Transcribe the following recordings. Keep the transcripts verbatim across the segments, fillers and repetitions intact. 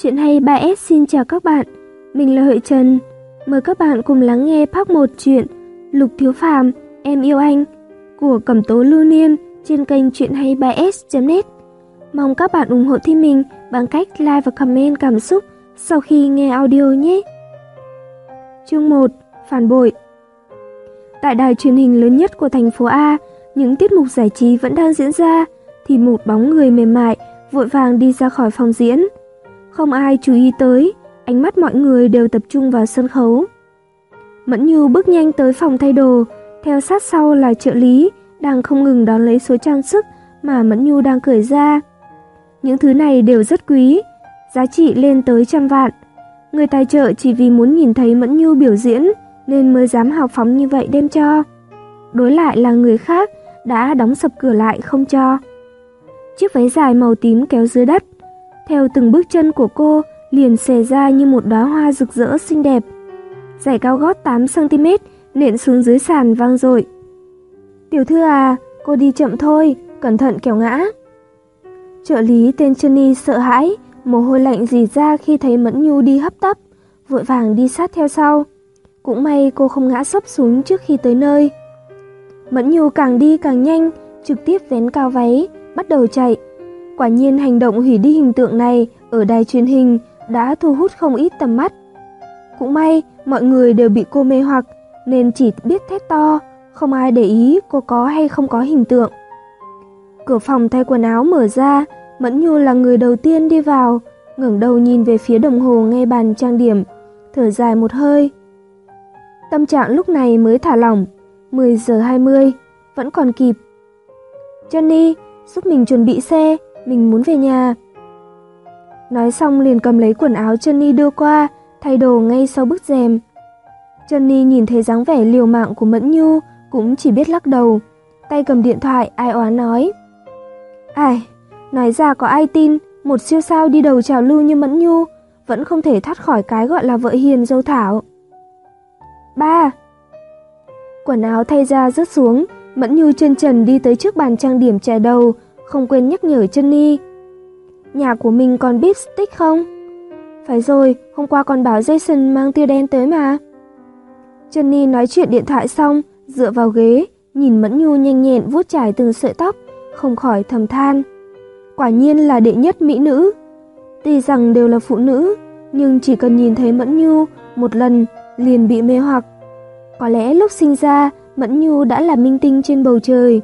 Chuyện hay ba S xin chào các bạn, mình là Huệ Trần. Mời các bạn cùng lắng nghe part một truyện Lục Thiếu Phàm, Em Yêu Anh của Cẩm Tố Lưu Niên trên kênh Chuyện Hay ba S chấm net. Mong các bạn ủng hộ team mình bằng cách like và comment cảm xúc sau khi nghe audio nhé. Chương một. Phản bội. Tại đài truyền hình lớn nhất của thành phố A, những tiết mục giải trí vẫn đang diễn ra, thì một bóng người mềm mại vội vàng đi ra khỏi phòng diễn. Không ai chú ý tới, ánh mắt mọi người đều tập trung vào sân khấu. Mẫn Nhu bước nhanh tới phòng thay đồ, theo sát sau là trợ lý đang không ngừng đón lấy số trang sức mà Mẫn Nhu đang cởi ra. Những thứ này đều rất quý, giá trị lên tới trăm vạn. Người tài trợ chỉ vì muốn nhìn thấy Mẫn Nhu biểu diễn nên mới dám hào phóng như vậy đem cho. Đối lại là người khác đã đóng sập cửa lại không cho. Chiếc váy dài màu tím kéo dưới đất, theo từng bước chân của cô liền xòe ra như một đóa hoa rực rỡ xinh đẹp. Giày cao gót tám xăng ti mét nện xuống dưới sàn vang dội. "Tiểu thư à, cô đi chậm thôi, cẩn thận kẻo ngã." Trợ lý tên Jenny sợ hãi, mồ hôi lạnh rỉ ra khi thấy Mẫn Nhu đi hấp tấp, vội vàng đi sát theo sau. Cũng may cô không ngã sấp xuống trước khi tới nơi. Mẫn Nhu càng đi càng nhanh, trực tiếp vén cao váy, bắt đầu chạy. Quả nhiên hành động hủy đi hình tượng này ở đài truyền hình đã thu hút không ít tầm mắt. Cũng may mọi người đều bị cô mê hoặc nên chỉ biết thét to, không ai để ý cô có hay không có hình tượng. Cửa phòng thay quần áo mở ra, Mẫn Nhu là người đầu tiên đi vào, ngẩng đầu nhìn về phía đồng hồ ngay bàn trang điểm, thở dài một hơi. Tâm trạng lúc này mới thả lỏng, mười giờ hai mươi, vẫn còn kịp. "Johnny, giúp mình chuẩn bị xe, mình muốn về nhà." Nói xong liền cầm lấy quần áo Johnny đưa qua, thay đồ ngay sau bức rèm. Johnny nhìn thấy dáng vẻ liều mạng của Mẫn Nhu, cũng chỉ biết lắc đầu, tay cầm điện thoại ai oán nói: "Ai, nói ra có ai tin, một siêu sao đi đầu trào lưu như Mẫn Nhu vẫn không thể thoát khỏi cái gọi là vợ hiền dâu thảo." "Ba." Quần áo thay ra rớt xuống, Mẫn Nhu chân trần đi tới trước bàn trang điểm chải đầu, không quên nhắc nhở Johnny: "Nhà của mình còn beef stick không?" "Phải rồi, hôm qua còn bảo Jason mang tia đen tới mà." Johnny nói chuyện điện thoại xong, dựa vào ghế, nhìn Mẫn Nhu nhanh nhẹn vuốt chải từng sợi tóc, không khỏi thầm than: quả nhiên là đệ nhất mỹ nữ. Tuy rằng đều là phụ nữ, nhưng chỉ cần nhìn thấy Mẫn Nhu một lần liền bị mê hoặc. Có lẽ lúc sinh ra, Mẫn Nhu đã là minh tinh trên bầu trời.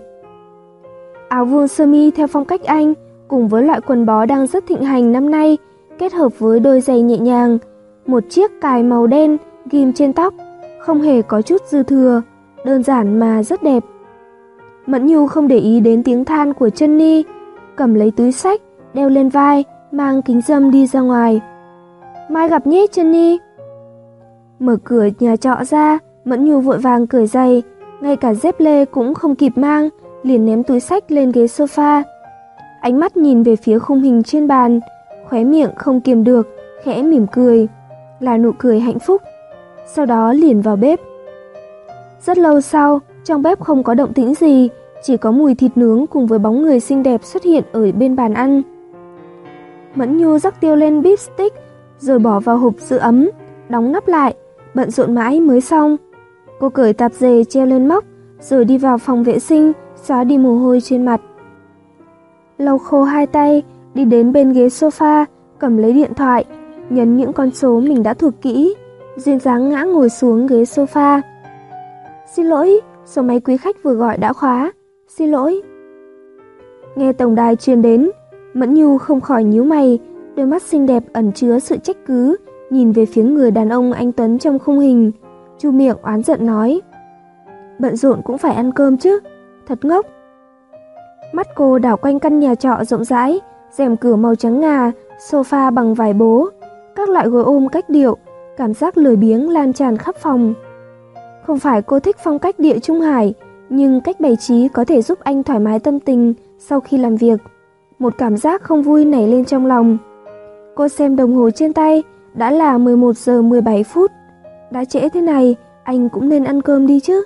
Áo vuông sơ mi theo phong cách Anh, cùng với loại quần bó đang rất thịnh hành năm nay, kết hợp với đôi giày nhẹ nhàng, một chiếc cài màu đen ghim trên tóc, không hề có chút dư thừa, đơn giản mà rất đẹp. Mẫn Nhu không để ý đến tiếng than của Johnny, cầm lấy túi xách, đeo lên vai, mang kính râm đi ra ngoài. "Mai gặp nhé Johnny." Mở cửa nhà trọ ra, Mẫn Nhu vội vàng cởi giày, ngay cả dép lê cũng không kịp mang, liền ném túi xách lên ghế sofa. Ánh mắt nhìn về phía khung hình trên bàn, khóe miệng không kiềm được, khẽ mỉm cười, là nụ cười hạnh phúc. Sau đó liền vào bếp. Rất lâu sau, trong bếp không có động tĩnh gì, chỉ có mùi thịt nướng cùng với bóng người xinh đẹp xuất hiện ở bên bàn ăn. Mẫn Nhu rắc tiêu lên beef stick, rồi bỏ vào hộp giữ ấm, đóng nắp lại, bận rộn mãi mới xong. Cô cởi tạp dề treo lên móc, rồi đi vào phòng vệ sinh, xóa đi mồ hôi trên mặt. Lau khô hai tay, đi đến bên ghế sofa, cầm lấy điện thoại, nhấn những con số mình đã thuộc kỹ, duyên dáng ngã ngồi xuống ghế sofa. "Xin lỗi, số máy quý khách vừa gọi đã khóa, xin lỗi." Nghe tổng đài truyền đến, Mẫn Nhu không khỏi nhíu mày, đôi mắt xinh đẹp ẩn chứa sự trách cứ, nhìn về phía người đàn ông anh tuấn trong khung hình, chu miệng oán giận nói: "Bận rộn cũng phải ăn cơm chứ, thật ngốc." Mắt cô đảo quanh căn nhà trọ rộng rãi, rèm cửa màu trắng ngà, sofa bằng vải bố, các loại gối ôm cách điệu, cảm giác lười biếng lan tràn khắp phòng. Không phải cô thích phong cách địa Trung Hải, nhưng cách bày trí có thể giúp anh thoải mái tâm tình sau khi làm việc. Một cảm giác không vui nảy lên trong lòng. Cô xem đồng hồ trên tay, đã là mười một giờ mười bảy phút. Đã trễ thế này, anh cũng nên ăn cơm đi chứ.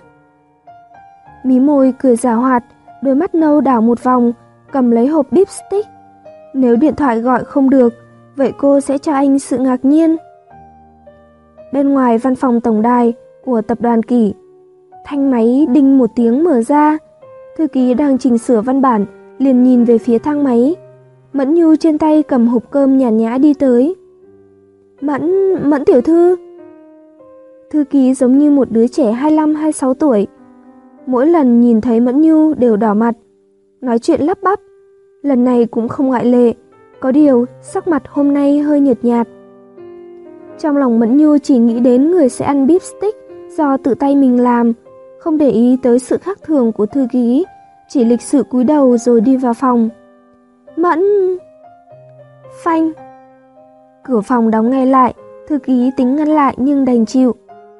Mí môi cười giảo hoạt, đôi mắt nâu đảo một vòng, cầm lấy hộp beef stick. Nếu điện thoại gọi không được, vậy cô sẽ cho anh sự ngạc nhiên. Bên ngoài văn phòng tổng đài của tập đoàn Kỷ, thanh máy đinh một tiếng mở ra. Thư ký đang chỉnh sửa văn bản, liền nhìn về phía thang máy. Mẫn Nhu trên tay cầm hộp cơm nhàn nhã đi tới. Mẫn, Mẫn tiểu thư. Thư ký giống như một đứa trẻ hai mươi lăm hai mươi sáu tuổi. Mỗi lần nhìn thấy Mẫn Nhu đều đỏ mặt, nói chuyện lắp bắp. Lần này cũng không ngoại lệ, có điều sắc mặt hôm nay hơi nhợt nhạt. Trong lòng Mẫn Nhu chỉ nghĩ đến người sẽ ăn beef stick do tự tay mình làm, không để ý tới sự khác thường của thư ký, chỉ lịch sự cúi đầu rồi đi vào phòng. Mẫn... Phanh. Cửa phòng đóng ngay lại, thư ký tính ngăn lại nhưng đành chịu.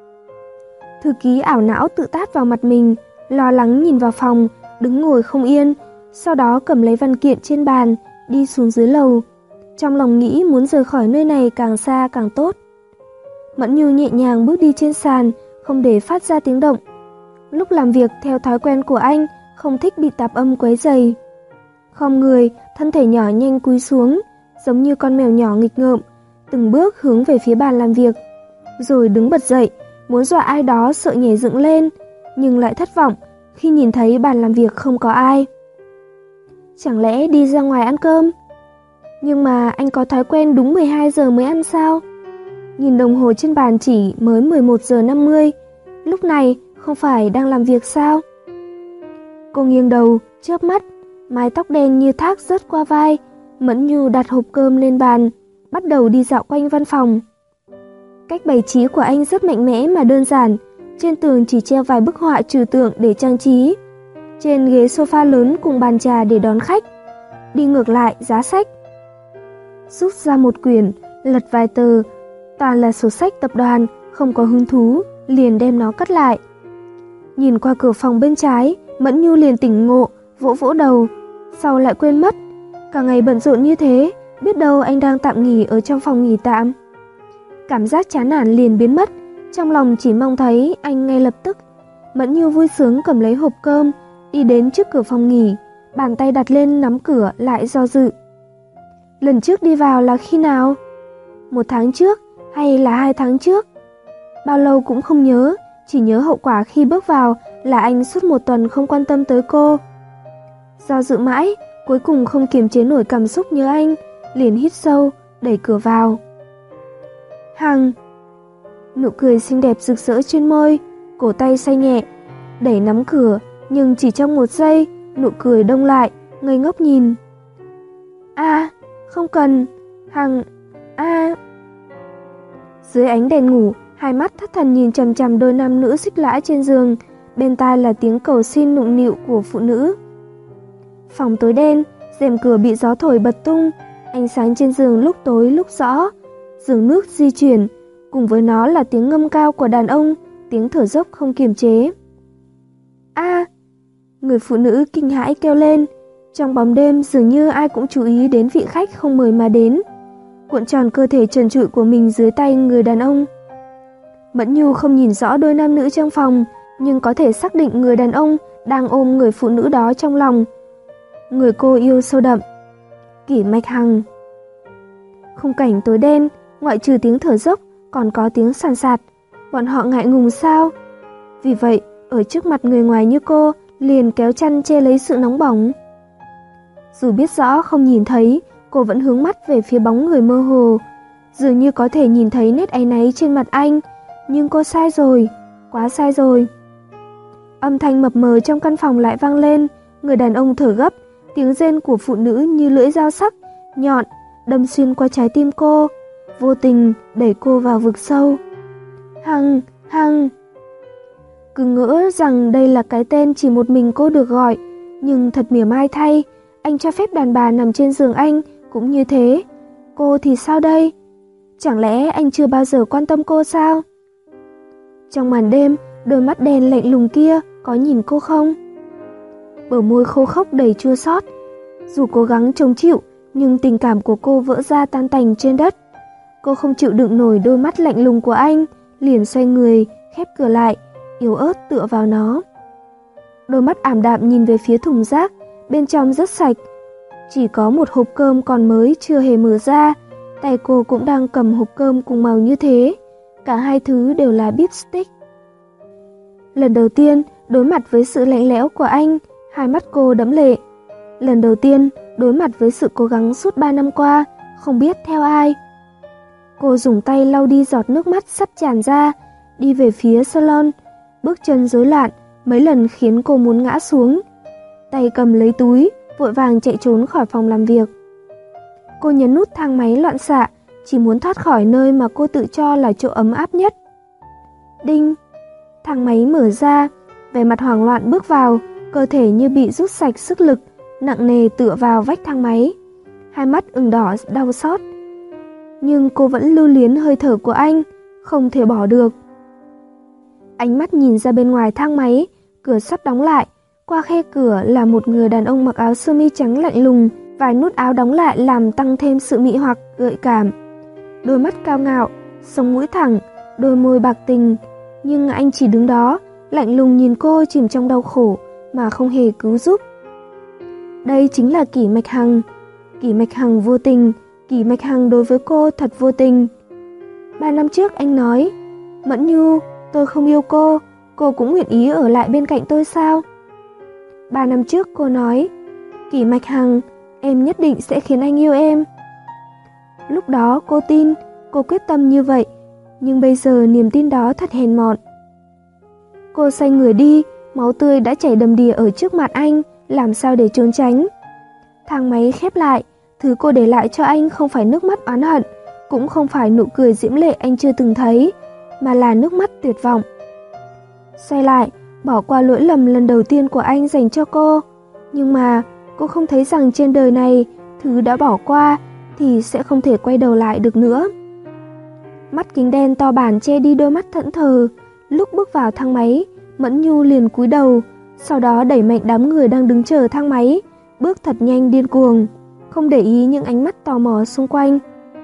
Thư ký ảo não tự tát vào mặt mình, lo lắng nhìn vào phòng, đứng ngồi không yên, sau đó cầm lấy văn kiện trên bàn, đi xuống dưới lầu. Trong lòng nghĩ muốn rời khỏi nơi này càng xa càng tốt. Mẫn Nhu nhẹ nhàng bước đi trên sàn, không để phát ra tiếng động. Lúc làm việc theo thói quen của anh, không thích bị tạp âm quấy rầy. Khom người, thân thể nhỏ nhanh cúi xuống, giống như con mèo nhỏ nghịch ngợm, từng bước hướng về phía bàn làm việc. Rồi đứng bật dậy, muốn dọa ai đó sợ nhảy dựng lên, nhưng lại thất vọng khi nhìn thấy bàn làm việc không có ai. Chẳng lẽ đi ra ngoài ăn cơm? Nhưng mà anh có thói quen đúng mười hai giờ mới ăn sao? Nhìn đồng hồ trên bàn chỉ mới mười một giờ năm mươi, lúc này không phải đang làm việc sao? Cô nghiêng đầu, chớp mắt, mái tóc đen như thác rớt qua vai. Mẫn Nhu đặt hộp cơm lên bàn, bắt đầu đi dạo quanh văn phòng. Cách bày trí của anh rất mạnh mẽ mà đơn giản, trên tường chỉ treo vài bức họa trừu tượng để trang trí. Trên ghế sofa lớn cùng bàn trà để đón khách. Đi ngược lại giá sách. Rút ra một quyển, lật vài tờ, toàn là sổ sách tập đoàn, không có hứng thú, liền đem nó cất lại. Nhìn qua cửa phòng bên trái, Mẫn Nhu liền tỉnh ngộ, vỗ vỗ đầu, sau lại quên mất. Cả ngày bận rộn như thế, biết đâu anh đang tạm nghỉ ở trong phòng nghỉ tạm. Cảm giác chán nản liền biến mất, trong lòng chỉ mong thấy anh ngay lập tức. Mẫn Nhu vui sướng cầm lấy hộp cơm, đi đến trước cửa phòng nghỉ, bàn tay đặt lên nắm cửa lại do dự. Lần trước đi vào là khi nào? Một tháng trước hay là hai tháng trước? Bao lâu cũng không nhớ, chỉ nhớ hậu quả khi bước vào là anh suốt một tuần không quan tâm tới cô. Do dự mãi, cuối cùng không kiềm chế nổi cảm xúc nhớ anh, liền hít sâu, đẩy cửa vào. Hằng. Nụ cười xinh đẹp rực rỡ trên môi, cổ tay say nhẹ, đẩy nắm cửa, nhưng chỉ trong một giây, nụ cười đông lại, ngây ngốc nhìn. A, à, không cần, Hằng, a. À. Dưới ánh đèn ngủ, hai mắt thất thần nhìn chằm chằm đôi nam nữ xích lãi trên giường, bên tai là tiếng cầu xin nũng nịu của phụ nữ. Phòng tối đen, rèm cửa bị gió thổi bật tung, ánh sáng trên giường lúc tối lúc rõ, giường nước di chuyển, cùng với nó là tiếng ngâm cao của đàn ông, tiếng thở dốc không kiềm chế. A! À, người phụ nữ kinh hãi kêu lên, trong bóng đêm dường như ai cũng chú ý đến vị khách không mời mà đến, cuộn tròn cơ thể trần trụi của mình dưới tay người đàn ông. Mẫn Nhu không nhìn rõ đôi nam nữ trong phòng, nhưng có thể xác định người đàn ông đang ôm người phụ nữ đó trong lòng. Người cô yêu sâu đậm, Kỷ Mạch Hằng. Khung cảnh tối đen, ngoại trừ tiếng thở dốc, còn có tiếng sàn sạt. Bọn họ ngại ngùng sao? Vì vậy, ở trước mặt người ngoài như cô, liền kéo chăn che lấy sự nóng bỏng. Dù biết rõ không nhìn thấy, cô vẫn hướng mắt về phía bóng người mơ hồ. Dường như có thể nhìn thấy nét áy náy trên mặt anh, nhưng cô sai rồi, quá sai rồi. Âm thanh mập mờ trong căn phòng lại vang lên, người đàn ông thở gấp, tiếng rên của phụ nữ như lưỡi dao sắc, nhọn, đâm xuyên qua trái tim cô, vô tình đẩy cô vào vực sâu. Hằng, Hằng. Cứ ngỡ rằng đây là cái tên chỉ một mình cô được gọi, nhưng thật mỉa mai thay, anh cho phép đàn bà nằm trên giường anh cũng như thế. Cô thì sao đây? Chẳng lẽ anh chưa bao giờ quan tâm cô sao? Trong màn đêm, đôi mắt đen lạnh lùng kia có nhìn cô không? Bờ môi khô khốc đầy chua xót. Dù cố gắng chống chịu, nhưng tình cảm của cô vỡ ra tan tành trên đất. Cô không chịu đựng nổi đôi mắt lạnh lùng của anh, liền xoay người, khép cửa lại, yếu ớt tựa vào nó. Đôi mắt ảm đạm nhìn về phía thùng rác, bên trong rất sạch. Chỉ có một hộp cơm còn mới chưa hề mở ra, Tay cô cũng đang cầm hộp cơm cùng màu như thế. Cả hai thứ đều là beef stick. Lần đầu tiên đối mặt với sự lạnh lẽo của anh, hai mắt cô đẫm lệ. Lần đầu tiên đối mặt với sự cố gắng suốt ba năm qua, không biết theo ai. Cô dùng tay lau đi giọt nước mắt sắp tràn ra, đi về phía salon, bước chân rối loạn, mấy lần khiến cô muốn ngã xuống. Tay cầm lấy túi, vội vàng chạy trốn khỏi phòng làm việc. Cô nhấn nút thang máy loạn xạ, chỉ muốn thoát khỏi nơi mà cô tự cho là chỗ ấm áp nhất. Đinh! Thang máy mở ra, vẻ mặt hoảng loạn bước vào, cơ thể như bị rút sạch sức lực, nặng nề tựa vào vách thang máy. Hai mắt ửng đỏ đau xót. Nhưng cô vẫn lưu luyến hơi thở của anh, không thể bỏ được. Ánh mắt nhìn ra bên ngoài thang máy, cửa sắp đóng lại. Qua khe cửa là một người đàn ông mặc áo sơ mi trắng lạnh lùng, vài nút áo đóng lại làm tăng thêm sự mị hoặc gợi cảm. Đôi mắt cao ngạo, sống mũi thẳng, đôi môi bạc tình, nhưng anh chỉ đứng đó, lạnh lùng nhìn cô chìm trong đau khổ mà không hề cứu giúp. Đây chính là Kỷ Mạch Hằng. Kỷ Mạch Hằng vô tình, Kỷ Mạch Hằng đối với cô thật vô tình. Ba năm trước anh nói, Mẫn Nhu, tôi không yêu cô, cô cũng nguyện ý ở lại bên cạnh tôi sao? Ba năm trước cô nói, Kỷ Mạch Hằng, em nhất định sẽ khiến anh yêu em. Lúc đó cô tin, cô quyết tâm như vậy, nhưng bây giờ niềm tin đó thật hèn mọn. Cô xoay người đi, máu tươi đã chảy đầm đìa ở trước mặt anh, làm sao để trốn tránh. Thang máy khép lại, thứ cô để lại cho anh không phải nước mắt oán hận, cũng không phải nụ cười diễm lệ anh chưa từng thấy, mà là nước mắt tuyệt vọng. Xoay lại, bỏ qua lỗi lầm lần đầu tiên của anh dành cho cô, nhưng mà cô không thấy rằng trên đời này, thứ đã bỏ qua thì sẽ không thể quay đầu lại được nữa. Mắt kính đen to bản che đi đôi mắt thẫn thờ. Lúc bước vào thang máy, Mẫn Nhu liền cúi đầu, sau đó đẩy mạnh đám người đang đứng chờ thang máy, bước thật nhanh điên cuồng, không để ý những ánh mắt tò mò xung quanh.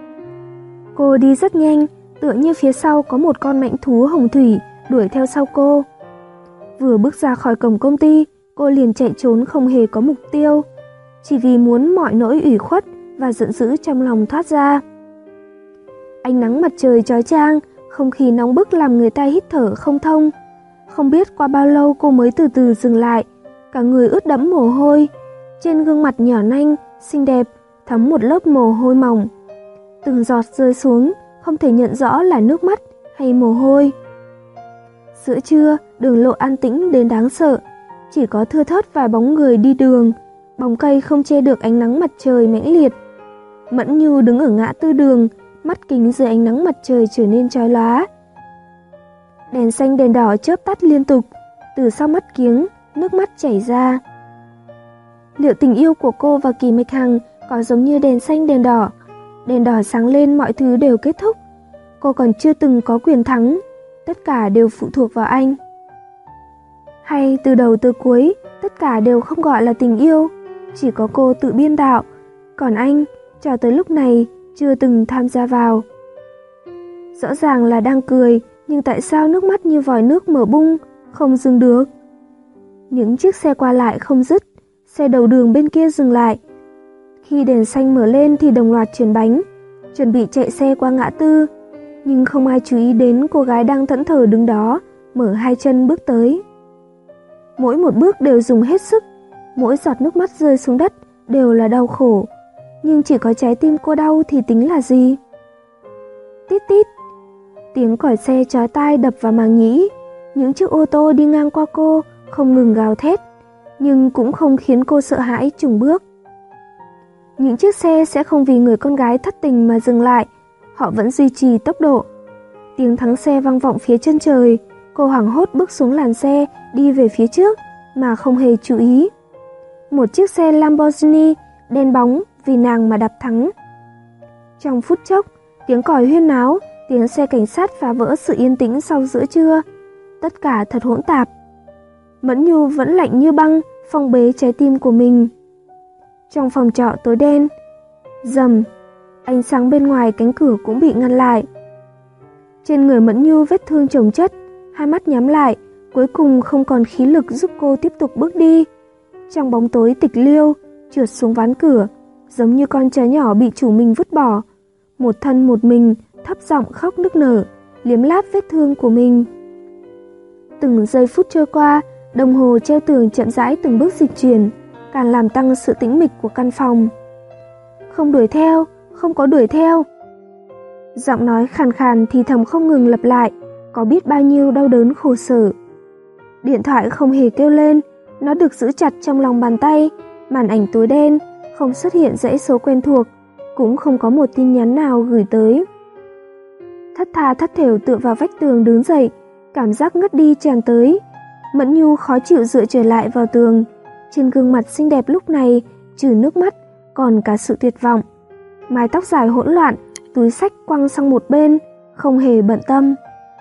Cô đi rất nhanh, tựa như phía sau có một con mãnh thú hồng thủy đuổi theo sau cô. Vừa bước ra khỏi cổng công ty, cô liền chạy trốn không hề có mục tiêu, chỉ vì muốn mọi nỗi ủy khuất và giận dữ trong lòng thoát ra. Ánh nắng mặt trời chói chang, không khí nóng bức làm người ta hít thở không thông. Không biết qua bao lâu cô mới từ từ dừng lại, cả người ướt đẫm mồ hôi, trên gương mặt nhỏ nanh, xinh đẹp, thấm một lớp mồ hôi mỏng. Từng giọt rơi xuống, không thể nhận rõ là nước mắt hay mồ hôi. Giữa trưa, đường lộ an tĩnh đến đáng sợ, chỉ có thưa thớt vài bóng người đi đường, bóng cây không che được ánh nắng mặt trời mãnh liệt. Mẫn Nhu đứng ở ngã tư đường, mắt kính dưới ánh nắng mặt trời trở nên chói lóa. Đèn xanh đèn đỏ chớp tắt liên tục, từ sau mắt kiếng, nước mắt chảy ra. Liệu tình yêu của cô và Kỷ Mạch Hằng có giống như đèn xanh đèn đỏ? Đèn đỏ sáng lên mọi thứ đều kết thúc. Cô còn chưa từng có quyền thắng, tất cả đều phụ thuộc vào anh. Hay từ đầu tới cuối, tất cả đều không gọi là tình yêu, chỉ có cô tự biên đạo, còn anh, cho tới lúc này, chưa từng tham gia vào. Rõ ràng là đang cười, nhưng tại sao nước mắt như vòi nước mở bung, không dừng được? Những chiếc xe qua lại không dứt, xe đầu đường bên kia dừng lại. Khi đèn xanh mở lên thì đồng loạt chuyển bánh, chuẩn bị chạy xe qua ngã tư, nhưng không ai chú ý đến cô gái đang thẫn thờ đứng đó, mở hai chân bước tới. Mỗi một bước đều dùng hết sức, mỗi giọt nước mắt rơi xuống đất đều là đau khổ, nhưng chỉ có trái tim cô đau thì tính là gì? Tít tít, tiếng còi xe chói tai đập vào màng nhĩ, những chiếc ô tô đi ngang qua cô không ngừng gào thét, nhưng cũng không khiến cô sợ hãi chùn bước. Những chiếc xe sẽ không vì người con gái thất tình mà dừng lại, họ vẫn duy trì tốc độ. Tiếng thắng xe vang vọng phía chân trời, cô hoảng hốt bước xuống làn xe, đi về phía trước mà không hề chú ý. Một chiếc xe Lamborghini đen bóng vì nàng mà đạp thắng. Trong phút chốc, tiếng còi huyên náo, tiếng xe cảnh sát phá vỡ sự yên tĩnh sau giữa trưa. Tất cả thật hỗn tạp. Mẫn Nhu vẫn lạnh như băng, phong bế trái tim của mình. Trong phòng trọ tối đen, rầm, ánh sáng bên ngoài cánh cửa cũng bị ngăn lại. Trên người Mẫn Nhu vết thương chồng chất, hai mắt nhắm lại, cuối cùng không còn khí lực giúp cô tiếp tục bước đi. Trong bóng tối tịch liêu, trượt xuống ván cửa, giống như con chó nhỏ bị chủ mình vứt bỏ. một thân một mình, thấp giọng khóc nức nở, liếm láp vết thương của mình. Từng giây phút trôi qua, đồng hồ treo tường chậm rãi từng bước dịch chuyển, càng làm tăng sự tĩnh mịch của căn phòng. Không đuổi theo, không có đuổi theo. Giọng nói khàn khàn thì thầm không ngừng lặp lại, có biết bao nhiêu đau đớn khổ sở. Điện thoại không hề kêu lên, nó được giữ chặt trong lòng bàn tay, màn ảnh tối đen, không xuất hiện dãy số quen thuộc, cũng không có một tin nhắn nào gửi tới. Thất tha thất thểu tựa vào vách tường đứng dậy, cảm giác ngất đi tràn tới. Mẫn Nhu khó chịu dựa trở lại vào tường, trên gương mặt xinh đẹp lúc này trừ nước mắt còn cả sự tuyệt vọng. Mái tóc dài hỗn loạn, túi xách quăng sang một bên, không hề bận tâm.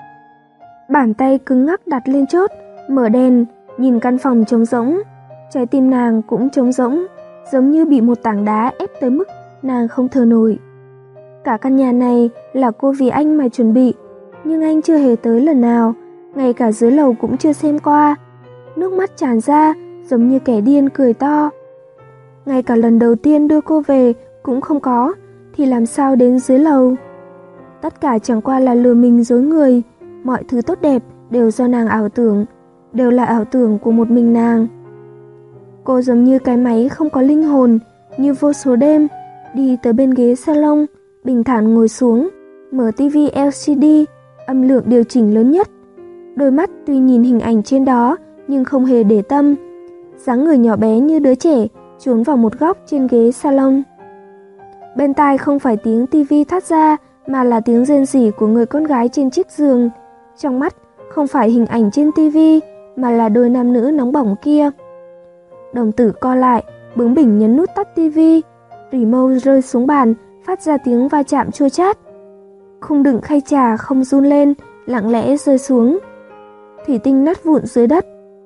Bàn tay cứng ngắc đặt lên chốt, mở đèn, nhìn căn phòng trống rỗng. Trái tim nàng cũng trống rỗng, giống như bị một tảng đá ép tới mức nàng không thở nổi. Cả căn nhà này là cô vì anh mà chuẩn bị, nhưng anh chưa hề tới lần nào, ngay cả dưới lầu cũng chưa xem qua. Nước mắt tràn ra, giống như kẻ điên cười to. Ngay cả lần đầu tiên đưa cô về cũng không có, thì làm sao đến dưới lầu? Tất cả chẳng qua là lừa mình dối người, mọi thứ tốt đẹp đều do nàng ảo tưởng, đều là ảo tưởng của một mình nàng. Cô giống như cái máy không có linh hồn, như vô số đêm, đi tới bên ghế salon, bình thản ngồi xuống, mở tivi lờ xê đê, âm lượng điều chỉnh lớn nhất. Đôi mắt tuy nhìn hình ảnh trên đó, nhưng không hề để tâm. Dáng người nhỏ bé như đứa trẻ, trốn vào một góc trên ghế salon. Bên tai không phải tiếng tivi thoát ra, mà là tiếng rên rỉ của người con gái trên chiếc giường. Trong mắt không phải hình ảnh trên tivi, mà là đôi nam nữ nóng bỏng kia. Đồng tử co lại, bướng bỉnh nhấn nút tắt tivi. Remote rơi xuống bàn, phát ra tiếng va chạm chua chát. Khung đựng khay trà không run lên, lặng lẽ rơi xuống. Thủy tinh nát vụn dưới đất.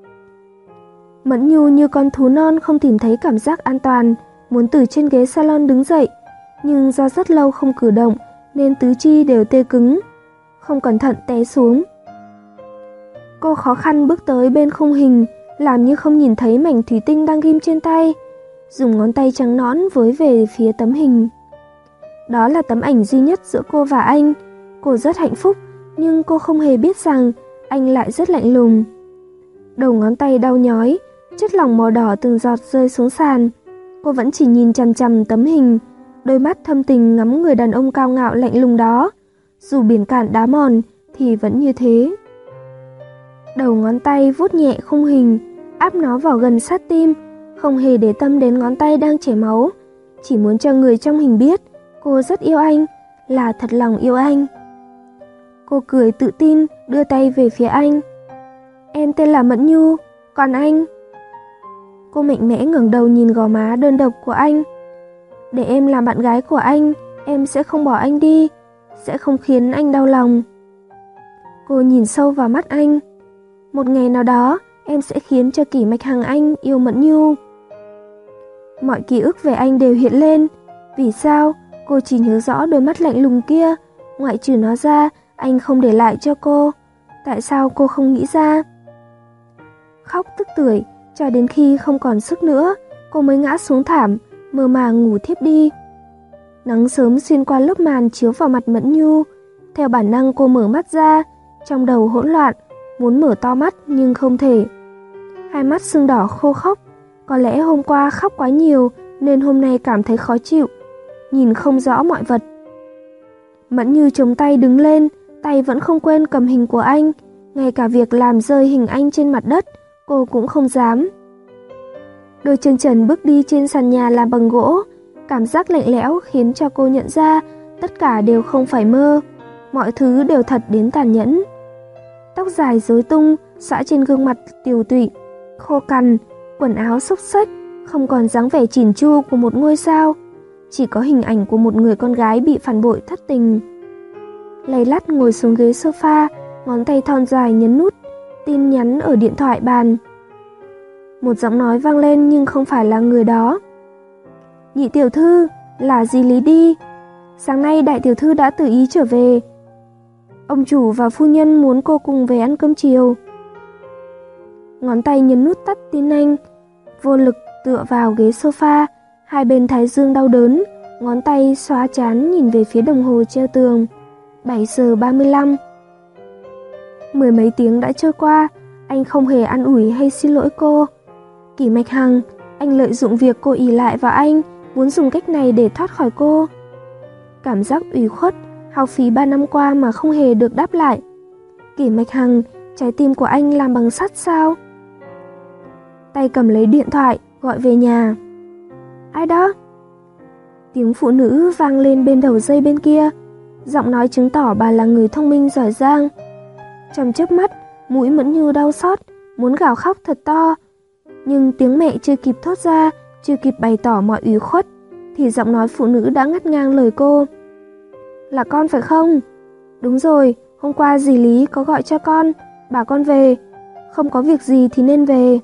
Mẫn Nhu như con thú non không tìm thấy cảm giác an toàn, muốn từ trên ghế salon đứng dậy, nhưng do rất lâu không cử động nên tứ chi đều tê cứng, không cẩn thận té xuống. Cô khó khăn bước tới bên khung hình, làm như không nhìn thấy mảnh thủy tinh đang ghim trên tay, dùng ngón tay trắng nõn với về phía tấm hình. Đó là tấm ảnh duy nhất giữa cô và anh. Cô rất hạnh phúc, nhưng cô không hề biết rằng anh lại rất lạnh lùng. Đầu ngón tay đau nhói, chất lỏng màu đỏ từng giọt rơi xuống sàn. Cô vẫn chỉ nhìn chằm chằm tấm hình, đôi mắt thâm tình ngắm người đàn ông cao ngạo lạnh lùng đó. Dù biển cạn đá mòn thì vẫn như thế. Đầu ngón tay vuốt nhẹ khung hình, áp nó vào gần sát tim, không hề để tâm đến ngón tay đang chảy máu, chỉ muốn cho người trong hình biết cô rất yêu anh, là thật lòng yêu anh. Cô cười tự tin, đưa tay về phía anh. Em tên là Mẫn Nhu, còn anh? Cô mạnh mẽ ngẩng đầu nhìn gò má đơn độc của anh. Để em làm bạn gái của anh, em sẽ không bỏ anh đi, sẽ không khiến anh đau lòng. Cô nhìn sâu vào mắt anh. Một ngày nào đó, em sẽ khiến cho Kỷ Mạch Hằng anh yêu Mẫn Nhu. Mọi ký ức về anh đều hiện lên. Vì sao? Cô chỉ nhớ rõ đôi mắt lạnh lùng kia, ngoại trừ nó ra, anh không để lại cho cô. Tại sao cô không nghĩ ra? Khóc tức tưởi, cho đến khi không còn sức nữa, cô mới ngã xuống thảm, mơ màng ngủ thiếp đi. Nắng sớm xuyên qua lớp màn chiếu vào mặt Mẫn Nhu. Theo bản năng cô mở mắt ra, trong đầu hỗn loạn, muốn mở to mắt nhưng không thể. Hai mắt sưng đỏ khô khốc, có lẽ hôm qua khóc quá nhiều nên hôm nay cảm thấy khó chịu, nhìn không rõ mọi vật. Mẫn Như chống tay đứng lên, tay vẫn không quên cầm hình của anh, ngay cả việc làm rơi hình anh trên mặt đất, cô cũng không dám. Đôi chân trần bước đi trên sàn nhà làm bằng gỗ, cảm giác lạnh lẽo khiến cho cô nhận ra tất cả đều không phải mơ, mọi thứ đều thật đến tàn nhẫn. Tóc dài rối tung, xõa trên gương mặt tiều tụy, khô cằn, quần áo xốc xếch, không còn dáng vẻ chỉn chu của một ngôi sao, chỉ có hình ảnh của một người con gái bị phản bội thất tình. Lay lắt ngồi xuống ghế sofa, ngón tay thon dài nhấn nút tin nhắn ở điện thoại bàn. Một giọng nói vang lên nhưng không phải là người đó. Nhị tiểu thư, là dì Lý đi. Sáng nay đại tiểu thư đã tự ý trở về. Ông chủ và phu nhân muốn cô cùng về ăn cơm chiều. Ngón tay nhấn nút tắt tin anh, vô lực tựa vào ghế sofa, hai bên thái dương đau đớn, ngón tay xóa trán nhìn về phía đồng hồ treo tường. bảy giờ ba mươi lăm. Mười mấy tiếng đã trôi qua, anh không hề an ủi hay xin lỗi cô. Kỷ Mạch Hằng, anh lợi dụng việc cô ỷ lại vào anh, muốn dùng cách này để thoát khỏi cô. Cảm giác ủy khuất, hao phí ba năm qua mà không hề được đáp lại. Kỷ Mạch Hằng, trái tim của anh làm bằng sắt sao? Tay cầm lấy điện thoại, gọi về nhà. Ai đó? Tiếng phụ nữ vang lên bên đầu dây bên kia, giọng nói chứng tỏ bà là người thông minh giỏi giang. Trong chớp mắt, mũi Mẫn Như đau xót, muốn gào khóc thật to. Nhưng tiếng mẹ chưa kịp thốt ra, chưa kịp bày tỏ mọi ủy khuất, thì giọng nói phụ nữ đã ngắt ngang lời cô. Là con phải không? Đúng rồi, hôm qua dì Lý có gọi cho con, bảo con về. Không có việc gì thì nên về.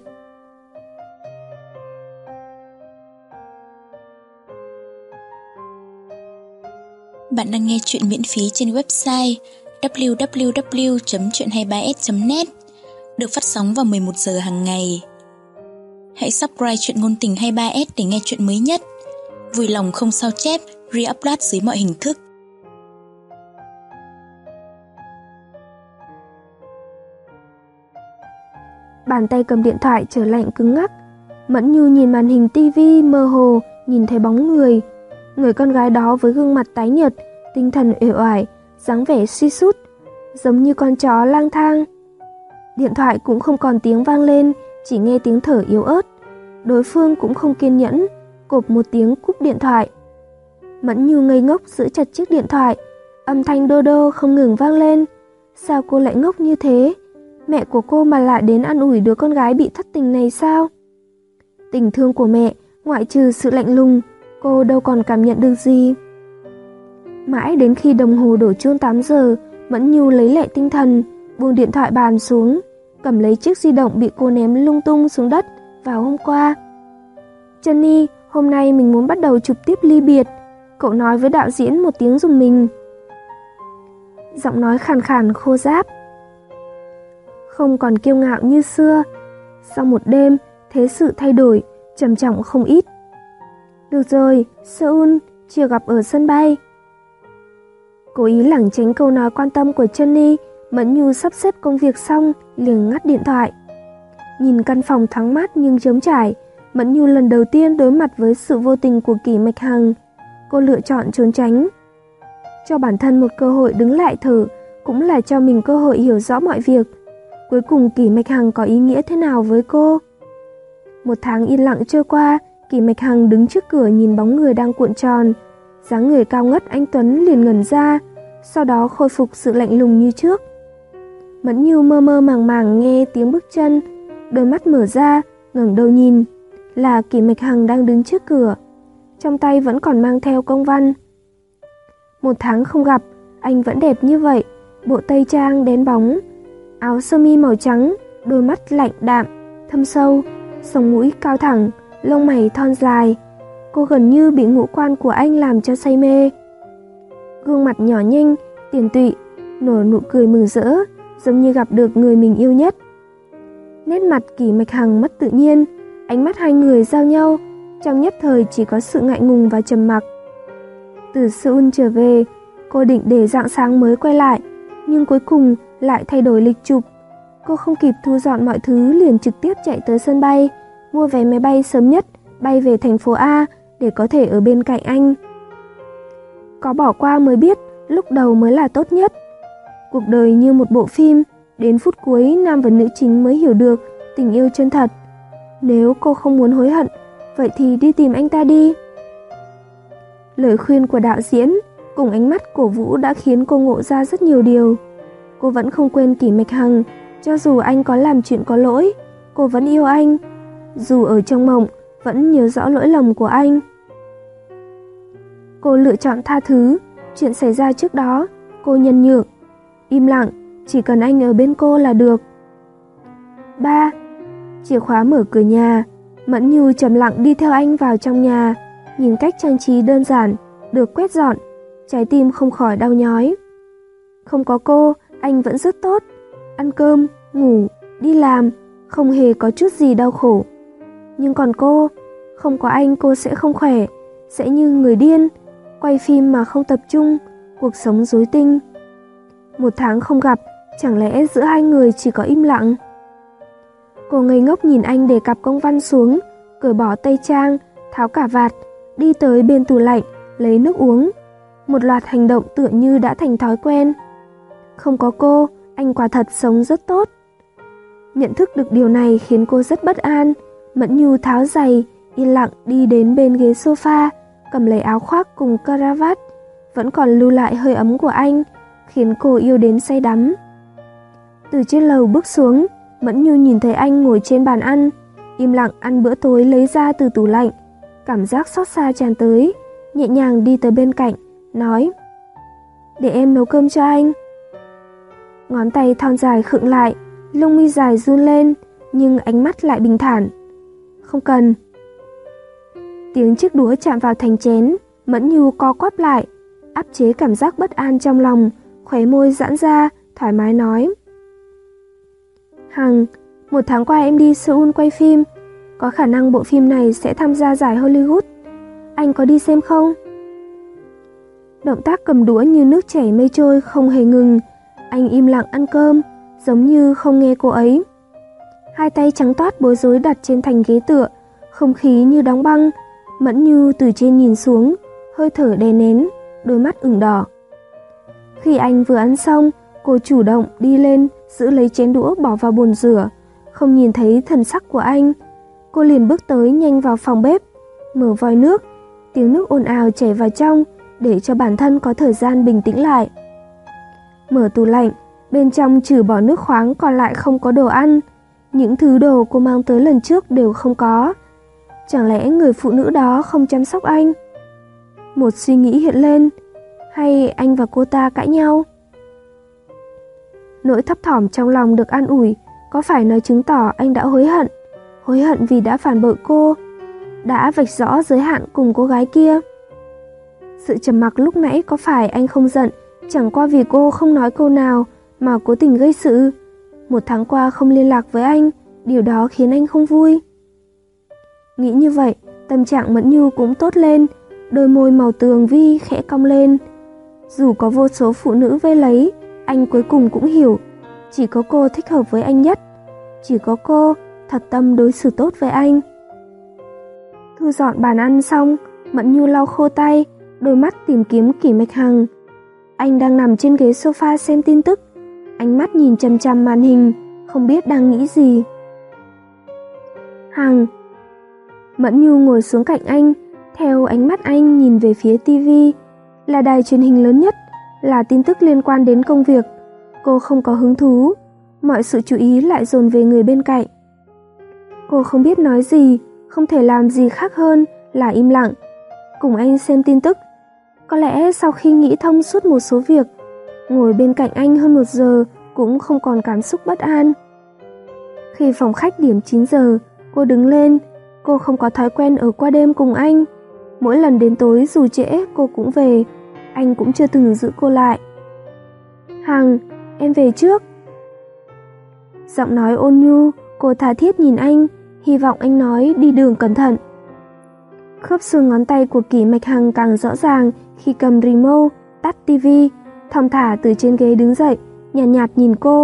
Bạn đang nghe chuyện miễn phí trên website w w w chấm chuyện hai ba s chấm net, được phát sóng vào mười một giờ hàng ngày. Hãy subscribe chuyện ngôn tình hai ba s để nghe chuyện mới nhất. Vui lòng không sao chép, re-upload dưới mọi hình thức. Bàn tay cầm điện thoại trở lạnh cứng ngắc. Mẫn Như nhìn màn hình tivi mơ hồ, nhìn thấy bóng người. Người con gái đó với gương mặt tái nhợt, tinh thần uể oải, dáng vẻ suy sút, giống như con chó lang thang. Điện thoại cũng không còn tiếng vang lên, chỉ nghe tiếng thở yếu ớt. Đối phương cũng không kiên nhẫn, cộp một tiếng cúp điện thoại. Mẫn Như ngây ngốc giữ chặt chiếc điện thoại, âm thanh đô đô không ngừng vang lên. Sao cô lại ngốc như thế? Mẹ của cô mà lại đến an ủi đứa con gái bị thất tình này sao? Tình thương của mẹ, ngoại trừ sự lạnh lùng, cô đâu còn cảm nhận được gì. Mãi đến khi đồng hồ đổ chuông tám giờ, Mẫn Như lấy lại tinh thần, buông điện thoại bàn xuống, cầm lấy chiếc di động bị cô ném lung tung xuống đất vào hôm qua. Jenny, hôm nay mình muốn bắt đầu chụp tiếp ly biệt, cậu nói với đạo diễn một tiếng giùm mình. Giọng nói khàn khàn khô ráp. Không còn kiêu ngạo như xưa. Sau một đêm, thế sự thay đổi, trầm trọng không ít. Được rồi, Seoul, chiều gặp ở sân bay. Cố ý lảng tránh câu nói quan tâm của Jenny, Mẫn Như sắp xếp công việc xong, liền ngắt điện thoại. Nhìn căn phòng thoáng mát nhưng trống trải, Mẫn Như lần đầu tiên đối mặt với sự vô tình của Kỷ Mạch Hằng. Cô lựa chọn trốn tránh. Cho bản thân một cơ hội đứng lại thở, cũng là cho mình cơ hội hiểu rõ mọi việc. Cuối cùng Kỷ Mạch Hằng có ý nghĩa thế nào với cô? Một tháng yên lặng trôi qua, Kỷ Mạch Hằng đứng trước cửa nhìn bóng người đang cuộn tròn. Dáng người cao ngất anh Tuấn liền ngẩn ra, sau đó khôi phục sự lạnh lùng như trước. Mẫn Như mơ mơ màng màng nghe tiếng bước chân, đôi mắt mở ra, ngẩng đầu nhìn, là Kỷ Mạch Hằng đang đứng trước cửa, trong tay vẫn còn mang theo công văn. Một tháng không gặp, anh vẫn đẹp như vậy, bộ tây trang đen bóng, áo sơ mi màu trắng, đôi mắt lạnh đạm, thâm sâu, sống mũi cao thẳng, lông mày thon dài. Cô gần như bị ngũ quan của anh làm cho say mê. Gương mặt nhỏ nhanh, tiền tụy, nở nụ cười mừng rỡ, giống như gặp được người mình yêu nhất. Nét mặt Kỷ Mạch Hằng mất tự nhiên, ánh mắt hai người giao nhau, trong nhất thời chỉ có sự ngại ngùng và trầm mặc. Từ Seoul trở về, cô định để rạng sáng mới quay lại, nhưng cuối cùng lại thay đổi lịch chụp. Cô không kịp thu dọn mọi thứ liền trực tiếp chạy tới sân bay, mua vé máy bay sớm nhất, bay về thành phố A để có thể ở bên cạnh anh. Có bỏ qua mới biết, lúc đầu mới là tốt nhất. Cuộc đời như một bộ phim, đến phút cuối nam và nữ chính mới hiểu được tình yêu chân thật. Nếu cô không muốn hối hận, vậy thì đi tìm anh ta đi. Lời khuyên của đạo diễn cùng ánh mắt cổ vũ đã khiến cô ngộ ra rất nhiều điều. Cô vẫn không quên Kỷ Mạch Hằng, cho dù anh có làm chuyện có lỗi, cô vẫn yêu anh. Dù ở trong mộng, vẫn nhớ rõ lỗi lầm của anh. Cô lựa chọn tha thứ, chuyện xảy ra trước đó, cô nhân nhượng, im lặng, chỉ cần anh ở bên cô là được. ba. Chìa khóa mở cửa nhà, Mẫn Như trầm lặng đi theo anh vào trong nhà, nhìn cách trang trí đơn giản, được quét dọn, trái tim không khỏi đau nhói. Không có cô, anh vẫn rất tốt, ăn cơm, ngủ, đi làm, không hề có chút gì đau khổ. Nhưng còn cô, không có anh cô sẽ không khỏe, sẽ như người điên, quay phim mà không tập trung, cuộc sống rối tinh. Một tháng không gặp, chẳng lẽ giữa hai người chỉ có im lặng? Cô ngây ngốc nhìn anh để cặp công văn xuống, cởi bỏ tây trang, tháo cà vạt, đi tới bên tủ lạnh, lấy nước uống. Một loạt hành động tựa như đã thành thói quen. Không có cô, anh quả thật sống rất tốt. Nhận thức được điều này khiến cô rất bất an. Mẫn Nhu tháo giày, yên lặng đi đến bên ghế sofa, cầm lấy áo khoác cùng caravat, vẫn còn lưu lại hơi ấm của anh, khiến cô yêu đến say đắm. Từ trên lầu bước xuống, Mẫn Nhu nhìn thấy anh ngồi trên bàn ăn, im lặng ăn bữa tối lấy ra từ tủ lạnh. Cảm giác xót xa tràn tới, nhẹ nhàng đi tới bên cạnh, nói: "Để em nấu cơm cho anh." Ngón tay thon dài khựng lại, lông mi dài run lên, nhưng ánh mắt lại bình thản. "Không cần." Tiếng chiếc đũa chạm vào thành chén, Mẫn Nhu co quắp lại, áp chế cảm giác bất an trong lòng, khóe môi giãn ra, thoải mái nói: "Hằng, một tháng qua em đi Seoul quay phim, có khả năng bộ phim này sẽ tham gia giải Hollywood. Anh có đi xem không?" Động tác cầm đũa như nước chảy mây trôi không hề ngừng, anh im lặng ăn cơm, giống như không nghe cô ấy. Hai tay trắng toát bối rối đặt trên thành ghế tựa, không khí như đóng băng. Mẫn Nhu từ trên nhìn xuống, hơi thở đè nén, đôi mắt ửng đỏ. Khi anh vừa ăn xong, cô chủ động đi lên, giữ lấy chén đũa bỏ vào bồn rửa. Không nhìn thấy thần sắc của anh, cô liền bước tới nhanh vào phòng bếp, mở vòi nước, tiếng nước ồn ào chảy vào trong để cho bản thân có thời gian bình tĩnh lại. Mở tủ lạnh, bên trong trừ bỏ nước khoáng còn lại không có đồ ăn. Những thứ đồ cô mang tới lần trước đều không có. Chẳng lẽ người phụ nữ đó không chăm sóc anh? Một suy nghĩ hiện lên, hay anh và cô ta cãi nhau? Nỗi thấp thỏm trong lòng được an ủi, có phải nói chứng tỏ anh đã hối hận, hối hận vì đã phản bội cô, đã vạch rõ giới hạn cùng cô gái kia. Sự trầm mặc lúc nãy có phải anh không giận, chẳng qua vì cô không nói câu nào mà cố tình gây sự. Một tháng qua không liên lạc với anh, điều đó khiến anh không vui. Nghĩ như vậy, tâm trạng Mẫn Nhu cũng tốt lên, đôi môi màu tường vi khẽ cong lên. Dù có vô số phụ nữ vây lấy, anh cuối cùng cũng hiểu, chỉ có cô thích hợp với anh nhất, chỉ có cô thật tâm đối xử tốt với anh. Thu dọn bàn ăn xong, Mẫn Nhu lau khô tay, đôi mắt tìm kiếm Kỷ Mạch Hằng. Anh đang nằm trên ghế sofa xem tin tức, ánh mắt nhìn chằm chằm màn hình, không biết đang nghĩ gì. "Hằng." Mẫn Nhu ngồi xuống cạnh anh, theo ánh mắt anh nhìn về phía tivi, là đài truyền hình lớn nhất, là tin tức liên quan đến công việc. Cô không có hứng thú, mọi sự chú ý lại dồn về người bên cạnh. Cô không biết nói gì, không thể làm gì khác hơn là im lặng, cùng anh xem tin tức. Có lẽ sau khi nghĩ thông suốt một số việc, ngồi bên cạnh anh hơn một giờ cũng không còn cảm xúc bất an. Khi phòng khách điểm chín giờ, cô đứng lên. Cô không có thói quen ở qua đêm cùng anh. Mỗi lần đến tối dù trễ cô cũng về, anh cũng chưa từng giữ cô lại. "Hằng, em về trước." Giọng nói ôn nhu, cô tha thiết nhìn anh, hy vọng anh nói đi đường cẩn thận. Khớp xương ngón tay của Kỷ Mạch Hằng càng rõ ràng khi cầm remote, tắt tivi, thong thả từ trên ghế đứng dậy, nhàn nhạt, nhạt nhìn cô.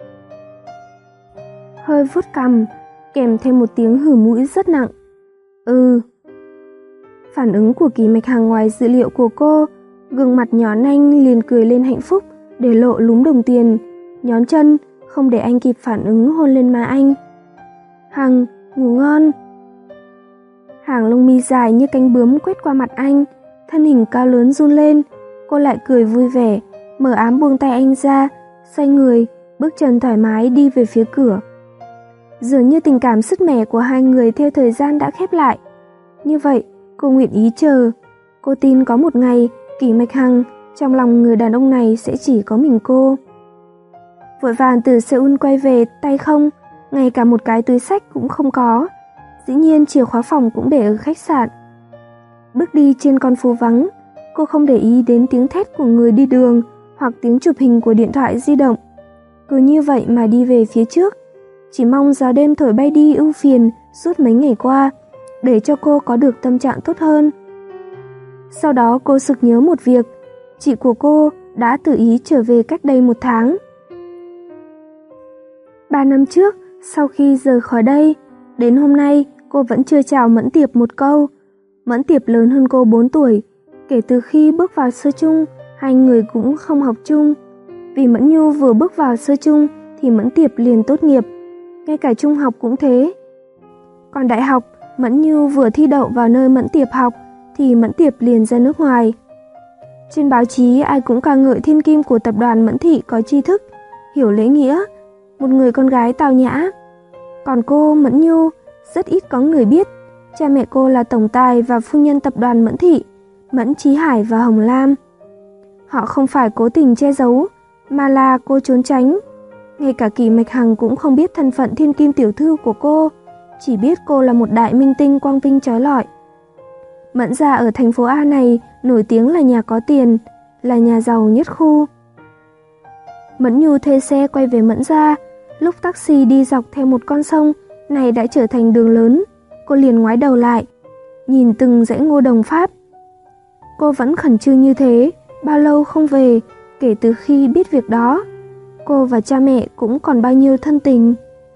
Hơi vuốt cằm, kèm thêm một tiếng hử mũi rất nặng. "Ừ." Phản ứng của Kỷ Mạch Hằng ngoài dự liệu của cô, gương mặt nhỏ nanh liền cười lên hạnh phúc, để lộ lúm đồng tiền, nhón chân, không để anh kịp phản ứng hôn lên má anh. "Hằng, ngủ ngon." Hàng lông mi dài như cánh bướm quét qua mặt anh, thân hình cao lớn run lên, cô lại cười vui vẻ, mở ám buông tay anh ra, xoay người, bước chân thoải mái đi về phía cửa. Dường như tình cảm sứt mẻ của hai người theo thời gian đã khép lại. Như vậy, cô nguyện ý chờ. Cô tin có một ngày, Kỷ Mạch Hằng, trong lòng người đàn ông này sẽ chỉ có mình cô. Vội vàng từ Seoul quay về, tay không, ngay cả một cái túi xách cũng không có. Dĩ nhiên chìa khóa phòng cũng để ở khách sạn. Bước đi trên con phố vắng, cô không để ý đến tiếng thét của người đi đường hoặc tiếng chụp hình của điện thoại di động. Cứ như vậy mà đi về phía trước, chỉ mong gió đêm thổi bay đi ưu phiền suốt mấy ngày qua, để cho cô có được tâm trạng tốt hơn. Sau đó cô sực nhớ một việc, chị của cô đã tự ý trở về cách đây một tháng. Ba năm trước, sau khi rời khỏi đây, đến hôm nay cô vẫn chưa chào Mẫn Tiệp một câu. Mẫn Tiệp lớn hơn cô bốn tuổi, kể từ khi bước vào sơ chung, hai người cũng không học chung. Vì Mẫn Nhu vừa bước vào sơ chung thì Mẫn Tiệp liền tốt nghiệp, ngay cả trung học cũng thế. Còn đại học, Mẫn Nhu vừa thi đậu vào nơi Mẫn Tiệp học thì Mẫn Tiệp liền ra nước ngoài. Trên báo chí ai cũng ca ngợi thiên kim của tập đoàn Mẫn Thị có tri thức, hiểu lễ nghĩa, một người con gái tao nhã. Còn cô Mẫn Nhu rất ít có người biết, cha mẹ cô là tổng tài và phu nhân tập đoàn Mẫn Thị, Mẫn Chí Hải và Hồng Lam. Họ không phải cố tình che giấu, mà là cô trốn tránh. Ngay cả Kỳ Mạch Hằng cũng không biết thân phận thiên kim tiểu thư của cô, chỉ biết cô là một đại minh tinh quang vinh chói lọi. Mẫn gia ở thành phố A này nổi tiếng là nhà có tiền, là nhà giàu nhất khu. Mẫn Nhu thuê xe quay về Mẫn gia, lúc taxi đi dọc theo một con sông, này đã trở thành đường lớn, cô liền ngoái đầu lại, nhìn từng dãy ngô đồng Pháp. Cô vẫn khẩn trương như thế, bao lâu không về, kể từ khi biết việc đó. Cô và cha mẹ cũng còn bao nhiêu thân tình.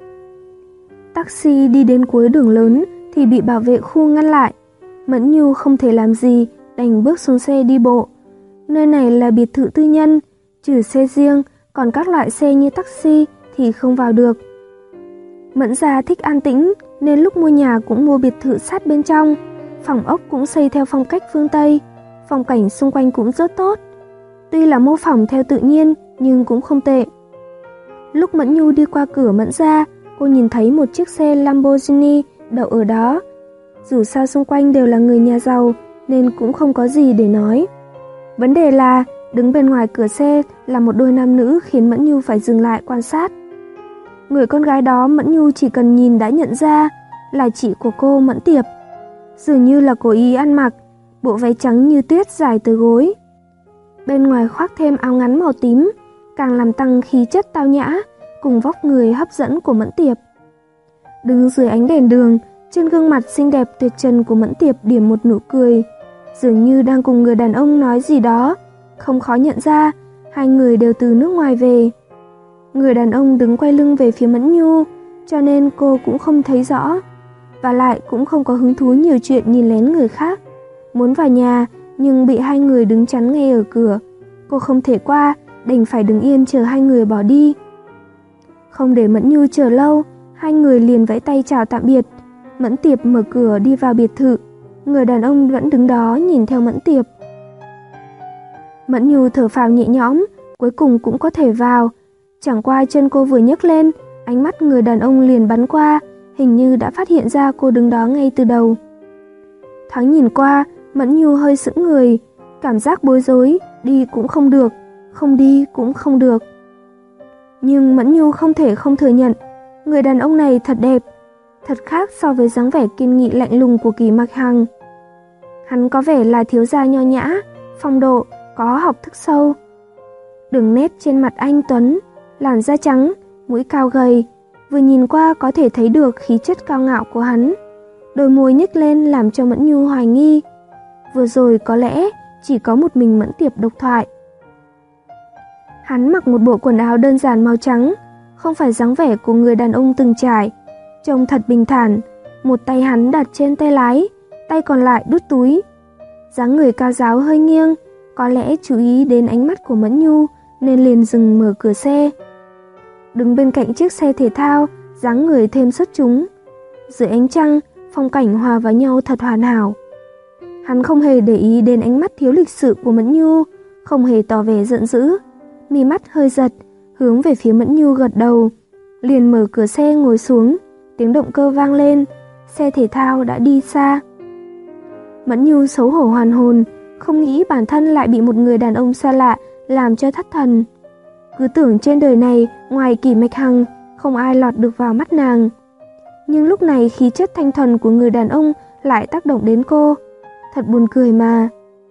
Taxi đi đến cuối đường lớn thì bị bảo vệ khu ngăn lại. Mẫn Nhu không thể làm gì, đành bước xuống xe đi bộ. Nơi này là biệt thự tư nhân, trừ xe riêng, còn các loại xe như taxi thì không vào được. Mẫn gia thích an tĩnh nên lúc mua nhà cũng mua biệt thự sát bên trong. Phòng ốc cũng xây theo phong cách phương Tây, phong cảnh xung quanh cũng rất tốt. Tuy là mô phỏng theo tự nhiên nhưng cũng không tệ. Lúc Mẫn Nhu đi qua cửa Mẫn gia, cô nhìn thấy một chiếc xe Lamborghini đậu ở đó. Dù sao xung quanh đều là người nhà giàu nên cũng không có gì để nói. Vấn đề là đứng bên ngoài cửa xe là một đôi nam nữ khiến Mẫn Nhu phải dừng lại quan sát. Người con gái đó Mẫn Nhu chỉ cần nhìn đã nhận ra là chị của cô Mẫn Tiệp. Dường như là cố ý ăn mặc, bộ váy trắng như tuyết dài tới gối. Bên ngoài khoác thêm áo ngắn màu tím, càng làm tăng khí chất tao nhã cùng vóc người hấp dẫn của Mẫn Tiệp. Đứng dưới ánh đèn đường, trên gương mặt xinh đẹp tuyệt trần của Mẫn Tiệp điểm một nụ cười, dường như đang cùng người đàn ông nói gì đó. Không khó nhận ra, hai người đều từ nước ngoài về. Người đàn ông đứng quay lưng về phía Mẫn Nhu, cho nên cô cũng không thấy rõ. Và lại cũng không có hứng thú nhiều chuyện nhìn lén người khác. Muốn vào nhà, nhưng bị hai người đứng chắn ngay ở cửa. Cô không thể qua, đành phải đứng yên chờ hai người bỏ đi. Không để Mẫn Nhu chờ lâu, hai người liền vẫy tay chào tạm biệt. Mẫn Tiệp mở cửa đi vào biệt thự. Người đàn ông vẫn đứng đó nhìn theo Mẫn Tiệp. Mẫn Nhu thở phào nhẹ nhõm, cuối cùng cũng có thể vào. Chẳng qua chân cô vừa nhấc lên, ánh mắt người đàn ông liền bắn qua, hình như đã phát hiện ra cô đứng đó ngay từ đầu. Thoáng nhìn qua, Mẫn Nhu hơi sững người, cảm giác bối rối, đi cũng không được, không đi cũng không được. Nhưng Mẫn Nhu không thể không thừa nhận, người đàn ông này thật đẹp, thật khác so với dáng vẻ kiên nghị lạnh lùng của Kỳ Mạch Hằng. Hắn có vẻ là thiếu gia nho nhã, phong độ, có học thức sâu. Đường nét trên mặt anh tuấn, làn da trắng, mũi cao gầy, vừa nhìn qua có thể thấy được khí chất cao ngạo của hắn. Đôi môi nhếch lên làm cho Mẫn Nhu hoài nghi. Vừa rồi có lẽ chỉ có một mình Mẫn Tiệp độc thoại. Hắn mặc một bộ quần áo đơn giản màu trắng, không phải dáng vẻ của người đàn ông từng trải, trông thật bình thản. Một tay hắn đặt trên tay lái, tay còn lại đút túi. Dáng người cao ráo hơi nghiêng, có lẽ chú ý đến ánh mắt của Mẫn Nhu nên liền dừng mở cửa xe. Đứng bên cạnh chiếc xe thể thao, dáng người thêm xuất chúng. Dưới ánh trăng, phong cảnh hòa vào nhau thật hoàn hảo. Hắn không hề để ý đến ánh mắt thiếu lịch sự của Mẫn Nhu, không hề tỏ vẻ giận dữ, mi mắt hơi giật, hướng về phía Mẫn Nhu gật đầu, liền mở cửa xe ngồi xuống. Tiếng động cơ vang lên, xe thể thao đã đi xa. Mẫn Nhu xấu hổ hoàn hồn, không nghĩ bản thân lại bị một người đàn ông xa lạ làm cho thất thần. Cứ tưởng trên đời này ngoài Kỳ Mạch Hằng không ai lọt được vào mắt nàng. Nhưng lúc này khí chất thanh thuần của người đàn ông lại tác động đến cô. Thật buồn cười mà.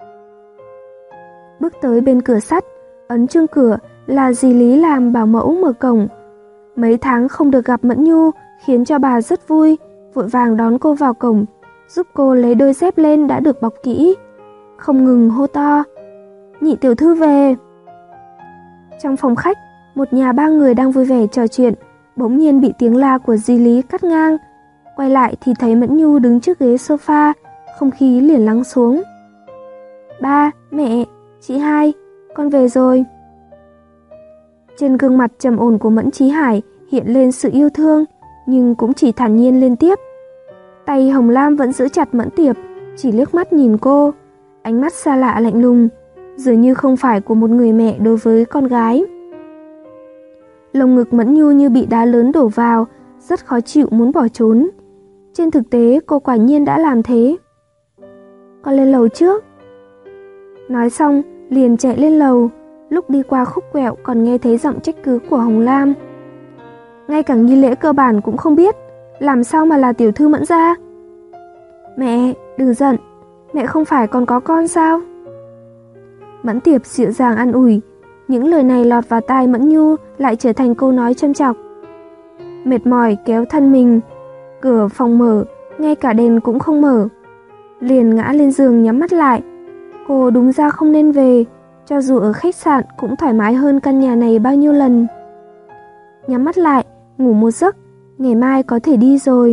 Bước tới bên cửa sắt, ấn chuông cửa là dì Lý làm bảo mẫu mở cổng. Mấy tháng không được gặp Mẫn Nhu khiến cho bà rất vui, vội vàng đón cô vào cổng, giúp cô lấy đôi dép lên đã được bọc kỹ. không ngừng hô to: "Nhị tiểu thư về!" Trong phòng khách, một nhà ba người đang vui vẻ trò chuyện, bỗng nhiên bị tiếng la của Di Lý cắt ngang. Quay lại thì thấy Mẫn Nhu đứng trước ghế sofa, không khí liền lắng xuống. "Ba, mẹ, chị hai, con về rồi." Trên gương mặt trầm ổn của Mẫn Chí Hải hiện lên sự yêu thương, nhưng cũng chỉ thản nhiên lên tiếp. Tay Hồng Lam vẫn giữ chặt Mẫn Tiệp, chỉ liếc mắt nhìn cô, ánh mắt xa lạ lạnh lùng, dường như không phải của một người mẹ đối với con gái. Lồng ngực Mẫn Nhu như bị đá lớn đổ vào, rất khó chịu muốn bỏ trốn. Trên thực tế cô quả nhiên đã làm thế. "Con lên lầu trước." Nói xong liền chạy lên lầu, lúc đi qua khúc quẹo còn nghe thấy giọng trách cứ của Hồng Lam. "Ngay cả nghi lễ cơ bản cũng không biết, làm sao mà là tiểu thư Mẫn gia?" "Mẹ, đừng giận, mẹ không phải còn có con sao?" Mẫn Tiệp dịu dàng an ủi, những lời này lọt vào tai Mẫn Nhu lại trở thành câu nói châm chọc. Mệt mỏi kéo thân mình, cửa phòng mở, ngay cả đèn cũng không mở. Liền ngã lên giường nhắm mắt lại. Cô đúng ra không nên về, cho dù ở khách sạn cũng thoải mái hơn căn nhà này bao nhiêu lần. Nhắm mắt lại, ngủ một giấc, ngày mai có thể đi rồi.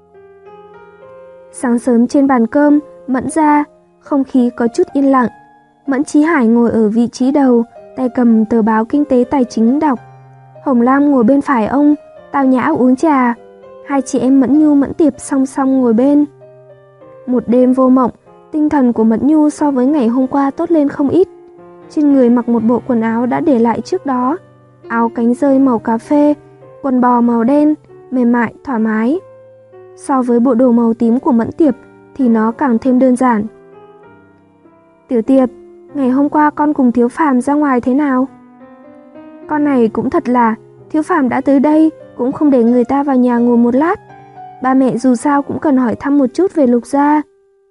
Sáng sớm trên bàn cơm, Mẫn gia, không khí có chút yên lặng. Mẫn Chí Hải ngồi ở vị trí đầu, tay cầm tờ báo kinh tế tài chính đọc. Hồng Lam ngồi bên phải ông, tao nhã uống trà. Hai chị em Mẫn Nhu Mẫn Tiệp song song ngồi bên. Một đêm vô mộng, tinh thần của Mẫn Nhu so với ngày hôm qua tốt lên không ít. Trên người mặc một bộ quần áo đã để lại trước đó, áo cánh rơi màu cà phê, quần bò màu đen, mềm mại, thoải mái. So với bộ đồ màu tím của Mẫn Tiệp thì nó càng thêm đơn giản. "Tiểu Tiệp, ngày hôm qua con cùng Thiếu Phàm ra ngoài thế nào?" "Con này cũng thật là, Thiếu Phàm đã tới đây cũng không để người ta vào nhà ngồi một lát. Ba mẹ dù sao cũng cần hỏi thăm một chút về Lục gia."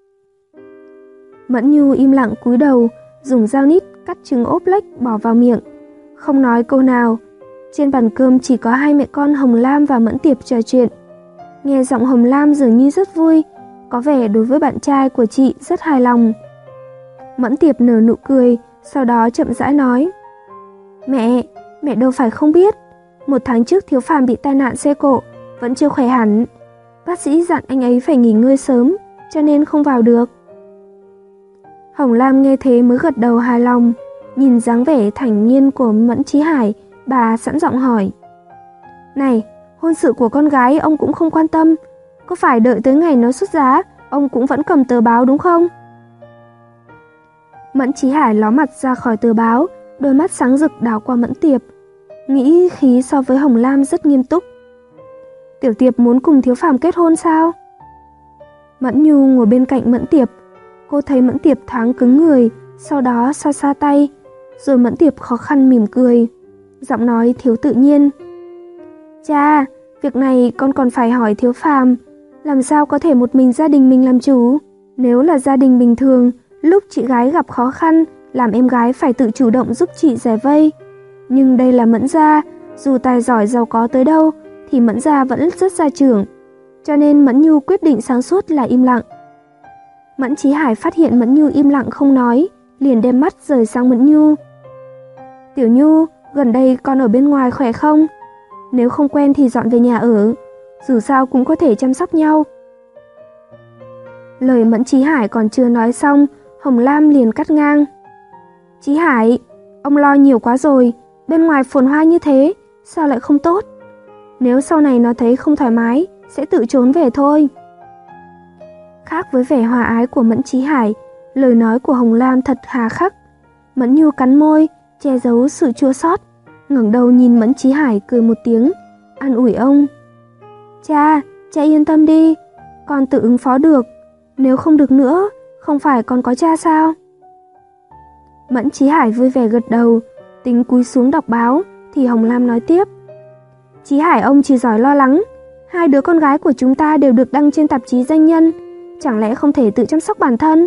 Mẫn Nhu im lặng cúi đầu, dùng dao nít cắt trứng ốp lếch bỏ vào miệng, không nói câu nào. Trên bàn cơm chỉ có hai mẹ con Hồng Lam và Mẫn Tiệp trò chuyện. Nghe giọng Hồng Lam dường như rất vui, có vẻ đối với bạn trai của chị rất hài lòng. Mẫn Tiệp nở nụ cười, sau đó chậm rãi nói: "Mẹ, mẹ đâu phải không biết. Một tháng trước Thiếu Phàm bị tai nạn xe cộ, vẫn chưa khỏe hẳn. Bác sĩ dặn anh ấy phải nghỉ ngơi sớm, cho nên không vào được." Hồng Lam nghe thế mới gật đầu hài lòng, nhìn dáng vẻ thản nhiên của Mẫn Chí Hải, bà sẵn giọng hỏi: "Này, hôn sự của con gái ông cũng không quan tâm, có phải đợi tới ngày nó xuất giá, ông cũng vẫn cầm tờ báo đúng không?" Mẫn Chí Hải ló mặt ra khỏi tờ báo, đôi mắt sáng rực đảo qua Mẫn Tiệp, nghĩ khí so với Hồng Lam rất nghiêm túc. "Tiểu Tiệp muốn cùng Thiếu Phàm kết hôn sao?" Mẫn Nhu ngồi bên cạnh Mẫn Tiệp, cô thấy Mẫn Tiệp thoáng cứng người, sau đó xoa xoa tay, rồi Mẫn Tiệp khó khăn mỉm cười, giọng nói thiếu tự nhiên: "Cha, việc này con còn phải hỏi Thiếu Phàm, làm sao có thể một mình gia đình mình làm chủ? Nếu là gia đình bình thường, lúc chị gái gặp khó khăn, làm em gái phải tự chủ động giúp chị giải vây. Nhưng đây là Mẫn gia, dù tài giỏi giàu có tới đâu, thì Mẫn gia vẫn rất gia trưởng. Cho nên Mẫn Nhu quyết định sáng suốt là im lặng." Mẫn Chí Hải phát hiện Mẫn Nhu im lặng không nói, liền đem mắt rời sang Mẫn Nhu. "Tiểu Nhu, gần đây con ở bên ngoài khỏe không? Nếu không quen thì dọn về nhà ở, dù sao cũng có thể chăm sóc nhau." Lời Mẫn Chí Hải còn chưa nói xong, Hồng Lam liền cắt ngang: "Chí Hải, ông lo nhiều quá rồi, bên ngoài phồn hoa như thế, sao lại không tốt? Nếu sau này nó thấy không thoải mái, sẽ tự trốn về thôi." Khác với vẻ hòa ái của Mẫn Chí Hải, lời nói của Hồng Lam thật hà khắc. Mẫn Nhu cắn môi, che giấu sự chua xót, ngẩng đầu nhìn Mẫn Chí Hải cười một tiếng, an ủi ông: "Cha, cha yên tâm đi, con tự ứng phó được. Nếu không được nữa, không phải còn có cha sao?" Mẫn Chí Hải vui vẻ gật đầu, tính cúi xuống đọc báo, thì Hồng Lam nói tiếp: "Chí Hải ông chỉ giỏi lo lắng, hai đứa con gái của chúng ta đều được đăng trên tạp chí danh nhân, chẳng lẽ không thể tự chăm sóc bản thân?"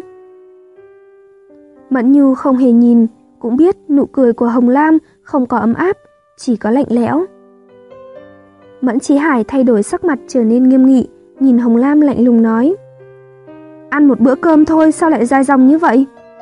Mẫn Nhu không hề nhìn, cũng biết nụ cười của Hồng Lam không có ấm áp, chỉ có lạnh lẽo. Mẫn Chí Hải thay đổi sắc mặt trở nên nghiêm nghị, nhìn Hồng Lam lạnh lùng nói: "Ăn một bữa cơm thôi sao lại dài dòng như vậy?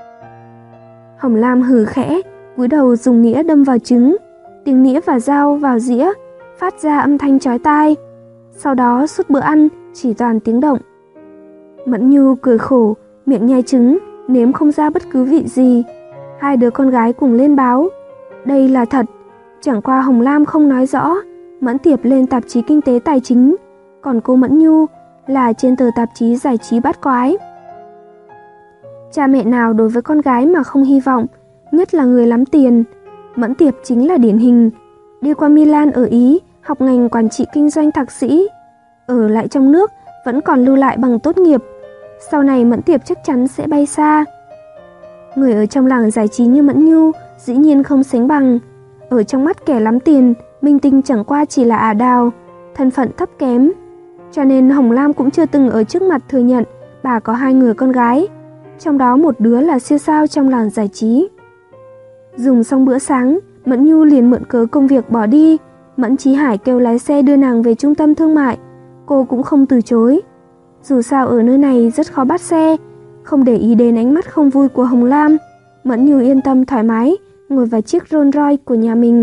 Hồng Lam hừ khẽ, cúi đầu dùng nĩa đâm vào trứng. Tiếng nĩa và dao vào dĩa phát ra âm thanh chói tai. Sau đó suốt bữa ăn chỉ toàn tiếng động. Mẫn Nhu cười khổ, miệng nhai trứng, nếm không ra bất cứ vị gì. Hai đứa con gái cùng lên báo. Đây là thật, chẳng qua Hồng Lam không nói rõ. Mẫn Tiệp lên tạp chí Kinh tế Tài chính, còn cô Mẫn Nhu là trên tờ tạp chí Giải trí Bát Quái. Cha mẹ nào đối với con gái mà không hy vọng, nhất là người lắm tiền. Mẫn Tiệp chính là điển hình. Đi qua Milan ở Ý, học ngành quản trị kinh doanh thạc sĩ. Ở lại trong nước, vẫn còn lưu lại bằng tốt nghiệp. Sau này Mẫn Tiệp chắc chắn sẽ bay xa. Người ở trong làng giải trí như Mẫn Nhu dĩ nhiên không sánh bằng. Ở trong mắt kẻ lắm tiền, minh tinh chẳng qua chỉ là ả đào, thân phận thấp kém. Cho nên Hồng Lam cũng chưa từng ở trước mặt thừa nhận bà có hai người con gái, trong đó một đứa là siêu sao trong làng giải trí. Dùng xong bữa sáng, Mẫn Nhu liền mượn cớ công việc bỏ đi. Mẫn Chí Hải kêu lái xe đưa nàng về trung tâm thương mại, cô cũng không từ chối. Dù sao ở nơi này rất khó bắt xe, không để ý đến ánh mắt không vui của Hồng Lam, Mẫn Nhu yên tâm thoải mái ngồi vào chiếc Rolls Royce của nhà mình.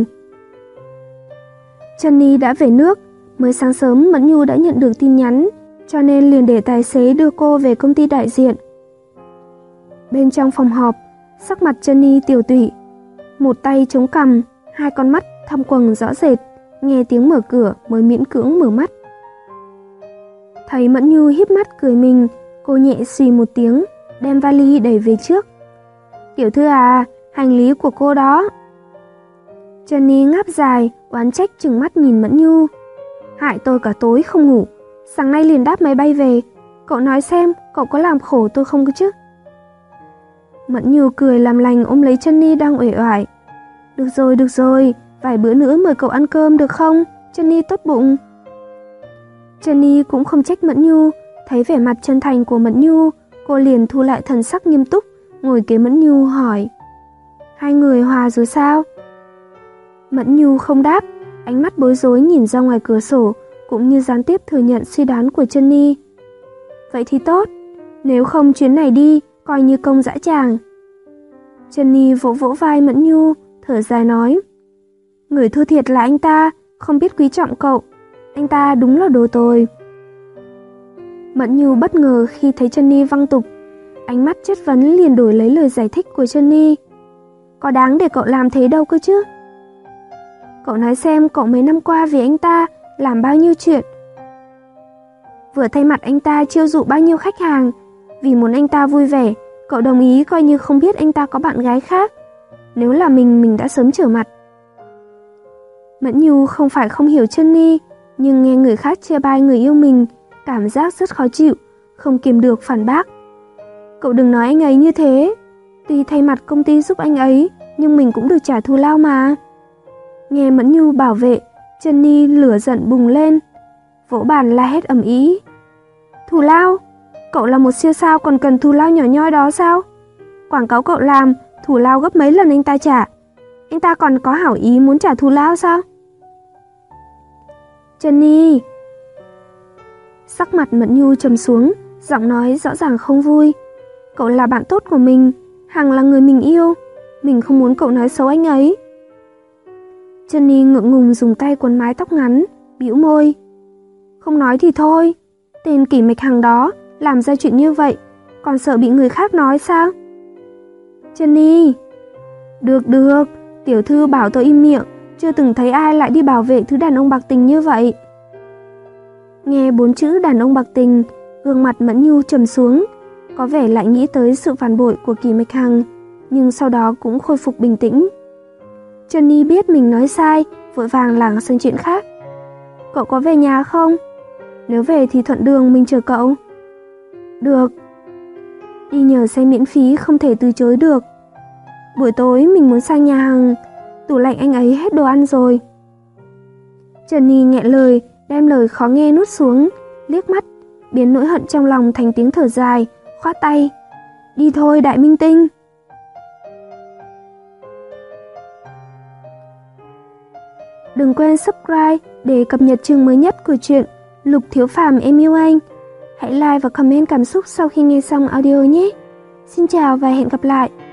Jenny đã về nước. Mới sáng sớm Mẫn Nhu đã nhận được tin nhắn, cho nên liền để tài xế đưa cô về công ty đại diện. Bên trong phòng họp, sắc mặt Jenny tiều tụy, một tay chống cằm, hai con mắt thâm quầng rõ rệt, nghe tiếng mở cửa mới miễn cưỡng mở mắt. Thấy Mẫn Nhu híp mắt cười mình, cô nhẹ xì một tiếng, đem vali đẩy về trước. Tiểu thư à, hành lý của cô đó. Jenny ngáp dài, oán trách trừng mắt nhìn Mẫn Nhu. Hại tôi cả tối không ngủ, sáng nay liền đáp máy bay về. Cậu nói xem, cậu có làm khổ tôi không cơ chứ? Mẫn Nhu cười làm lành ôm lấy Jenny đang uể oải. Được rồi, được rồi, vài bữa nữa mời cậu ăn cơm được không? Jenny tốt bụng. Jenny cũng không trách Mẫn Nhu, thấy vẻ mặt chân thành của Mẫn Nhu, cô liền thu lại thần sắc nghiêm túc, ngồi kế Mẫn Nhu hỏi. Hai người hòa rồi sao? Mẫn Nhu không đáp, ánh mắt bối rối nhìn ra ngoài cửa sổ, cũng như gián tiếp thừa nhận suy đoán của Jenny. Vậy thì tốt, nếu không chuyến này đi, coi như công dã tràng. Jenny vỗ vỗ vai Mẫn Nhu, thở dài nói. Người thua thiệt là anh ta, không biết quý trọng cậu. Anh ta đúng là đồ tồi. Mẫn Nhu bất ngờ khi thấy Jenny văng tục, ánh mắt chất vấn liền đổi lấy lời giải thích của Jenny. Có đáng để cậu làm thế đâu cơ chứ? Cậu nói xem cậu mấy năm qua vì anh ta làm bao nhiêu chuyện. Vừa thay mặt anh ta chiêu dụ bao nhiêu khách hàng. Vì muốn anh ta vui vẻ, cậu đồng ý coi như không biết anh ta có bạn gái khác. Nếu là mình, mình đã sớm trở mặt. Mẫn Nhu không phải không hiểu Jenny, nhưng nghe người khác chê bai người yêu mình, cảm giác rất khó chịu, không kìm được phản bác. Cậu đừng nói anh ấy như thế. Tuy thay mặt công ty giúp anh ấy, nhưng mình cũng được trả thù lao mà. Nghe Mẫn Nhu bảo vệ, Jenny lửa giận bùng lên, vỗ bàn la hét ầm ĩ. Thù lao? Cậu là một siêu sao còn cần thù lao nhỏ nhoi đó sao? Quảng cáo cậu làm, thù lao gấp mấy lần anh ta trả. Anh ta còn có hảo ý muốn trả thù lao sao? Jenny! Sắc mặt Mẫn Nhu trầm xuống, giọng nói rõ ràng không vui. Cậu là bạn tốt của mình, Hằng là người mình yêu. Mình không muốn cậu nói xấu anh ấy. Jenny ngượng ngùng dùng tay quấn mái tóc ngắn, bĩu môi. Không nói thì thôi, tên Kỷ Mạch Hằng đó làm ra chuyện như vậy, còn sợ bị người khác nói sao? Jenny! Được được, tiểu thư bảo tôi im miệng, chưa từng thấy ai lại đi bảo vệ thứ đàn ông bạc tình như vậy. Nghe bốn chữ đàn ông bạc tình, gương mặt Mẫn Nhu trầm xuống, có vẻ lại nghĩ tới sự phản bội của Kỷ Mạch Hằng, nhưng sau đó cũng khôi phục bình tĩnh. Jenny biết mình nói sai, vội vàng lảng sang chuyện khác. Cậu có về nhà không? Nếu về thì thuận đường mình chờ cậu. Được. Đi nhờ xe miễn phí không thể từ chối được. Buổi tối mình muốn sang nhà Hằng, tủ lạnh anh ấy hết đồ ăn rồi. Jenny nghẹn lời, đem lời khó nghe nuốt xuống, liếc mắt, biến nỗi hận trong lòng thành tiếng thở dài, khoát tay. Đi thôi đại minh tinh. Đừng quên subscribe để cập nhật chương mới nhất của truyện Lục Thiếu Phàm Em Yêu Anh. Hãy like và comment cảm xúc sau khi nghe xong audio nhé. Xin chào và hẹn gặp lại.